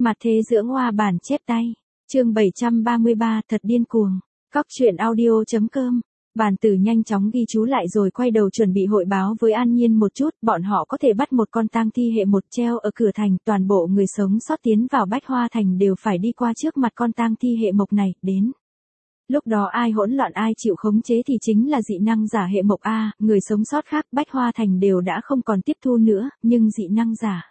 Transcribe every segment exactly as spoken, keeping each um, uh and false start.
Mặt thế dưỡng hoa bản chép tay. Chương bảy trăm ba mươi ba thật điên cuồng. Cóc truyện audio.com. Bàn tử nhanh chóng ghi chú lại rồi quay đầu chuẩn bị hội báo với An Nhiên một chút, bọn họ có thể bắt một con tang thi hệ một treo ở cửa thành, toàn bộ người sống sót tiến vào Bách Hoa Thành đều phải đi qua trước mặt con tang thi hệ mộc này, đến. Lúc đó ai hỗn loạn ai chịu khống chế thì chính là dị năng giả hệ mộc A, người sống sót khác Bách Hoa Thành đều đã không còn tiếp thu nữa, nhưng dị năng giả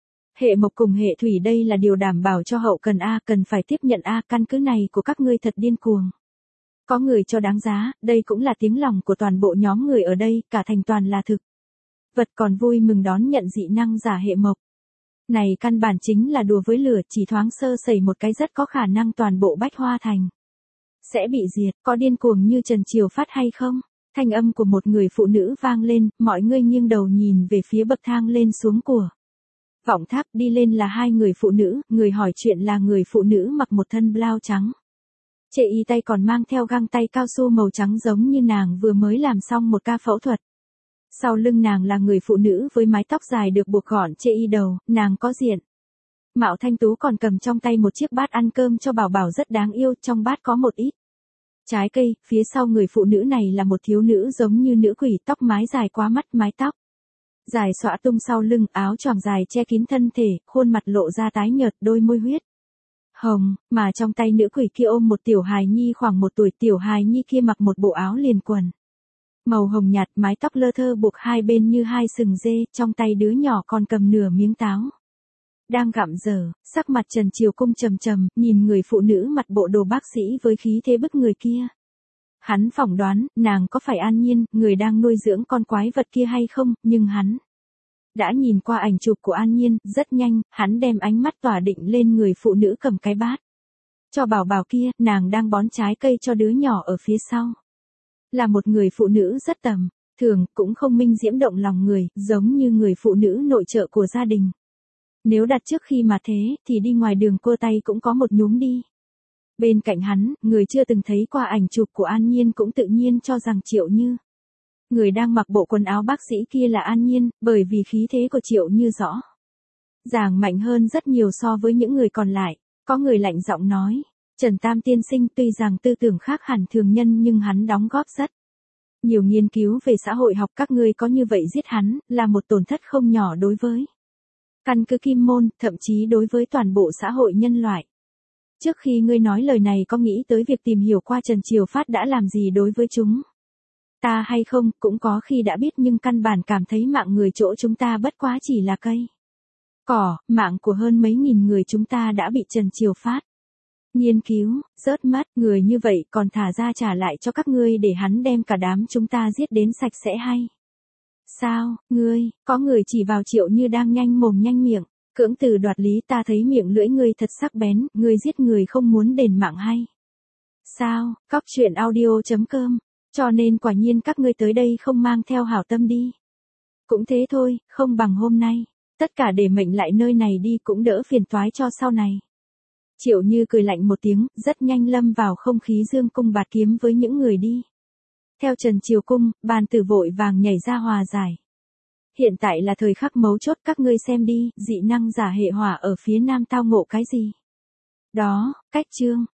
hệ mộc cùng hệ thủy đây là điều đảm bảo cho hậu cần A, cần phải tiếp nhận A, căn cứ này của các ngươi thật điên cuồng. Có người cho đáng giá, đây cũng là tiếng lòng của toàn bộ nhóm người ở đây, cả thành toàn là thực vật còn vui mừng đón nhận dị năng giả hệ mộc. Này căn bản chính là đùa với lửa, chỉ thoáng sơ sẩy một cái rất có khả năng toàn bộ Bách Hoa Thành sẽ bị diệt, có điên cuồng như Trần Triều Phát hay không? Thanh âm của một người phụ nữ vang lên, mọi người nghiêng đầu nhìn về phía bậc thang lên xuống của vọng tháp, đi lên là hai người phụ nữ, người hỏi chuyện là người phụ nữ mặc một thân blau trắng. Chệ y tay còn mang theo găng tay cao su màu trắng giống như nàng vừa mới làm xong một ca phẫu thuật. Sau lưng nàng là người phụ nữ với mái tóc dài được buộc gọn chệ y đầu, nàng có diện mạo thanh tú, còn cầm trong tay một chiếc bát ăn cơm cho bảo bảo rất đáng yêu, trong bát có một ít trái cây, phía sau người phụ nữ này là một thiếu nữ giống như nữ quỷ, tóc mái dài quá mắt, mái tóc dài xõa tung sau lưng, áo choàng dài che kín thân thể, khuôn mặt lộ ra tái nhợt, đôi môi huyết hồng, mà trong tay nữ quỷ kia ôm một tiểu hài nhi khoảng một tuổi, tiểu hài nhi kia mặc một bộ áo liền quần màu hồng nhạt, mái tóc lơ thơ buộc hai bên như hai sừng dê, trong tay đứa nhỏ còn cầm nửa miếng táo đang gặm dở, sắc mặt Trần Triều Cung trầm trầm, nhìn người phụ nữ mặc bộ đồ bác sĩ với khí thế bức người kia. Hắn phỏng đoán, nàng có phải An Nhiên, người đang nuôi dưỡng con quái vật kia hay không, nhưng hắn đã nhìn qua ảnh chụp của An Nhiên, rất nhanh, hắn đem ánh mắt tỏa định lên người phụ nữ cầm cái bát cho bảo bảo kia, nàng đang bón trái cây cho đứa nhỏ ở phía sau. Là một người phụ nữ rất tầm thường, cũng không minh diễm động lòng người, giống như người phụ nữ nội trợ của gia đình. Nếu đặt trước khi mà thế, thì đi ngoài đường cua tay cũng có một nhúm đi. Bên cạnh hắn, người chưa từng thấy qua ảnh chụp của An Nhiên cũng tự nhiên cho rằng Triệu Như, người đang mặc bộ quần áo bác sĩ kia là An Nhiên, bởi vì khí thế của Triệu Như rõ ràng mạnh hơn rất nhiều so với những người còn lại. Có người lạnh giọng nói, Trần Tam tiên sinh tuy rằng tư tưởng khác hẳn thường nhân nhưng hắn đóng góp rất nhiều nghiên cứu về xã hội học, các ngươi có như vậy giết hắn, là một tổn thất không nhỏ đối với căn cứ Kim Môn, thậm chí đối với toàn bộ xã hội nhân loại. Trước khi ngươi nói lời này có nghĩ tới việc tìm hiểu qua Trần Triều Phát đã làm gì đối với chúng ta hay không, cũng có khi đã biết nhưng căn bản cảm thấy mạng người chỗ chúng ta bất quá chỉ là cây cỏ, mạng của hơn mấy nghìn người chúng ta đã bị Trần Triều Phát nghiên cứu, rớt mất, người như vậy còn thả ra trả lại cho các ngươi để hắn đem cả đám chúng ta giết đến sạch sẽ hay sao? Ngươi, có người chỉ vào Triệu Như đang nhanh mồm nhanh miệng, cưỡng từ đoạt lý, ta thấy miệng lưỡi ngươi thật sắc bén, ngươi giết người không muốn đền mạng hay sao? Cóc truyện audio.com. Cho nên quả nhiên các ngươi tới đây không mang theo hảo tâm đi. Cũng thế thôi, không bằng hôm nay, tất cả để mệnh lại nơi này đi cũng đỡ phiền toái cho sau này. Triệu Như cười lạnh một tiếng, rất nhanh lâm vào không khí dương cung bạt kiếm với những người đi theo Trần Triều Cung. Bàn tử vội vàng nhảy ra hòa giải. Hiện tại là thời khắc mấu chốt, các ngươi xem đi, dị năng giả hệ hỏa ở phía nam tao ngộ cái gì? Đó, cách chương.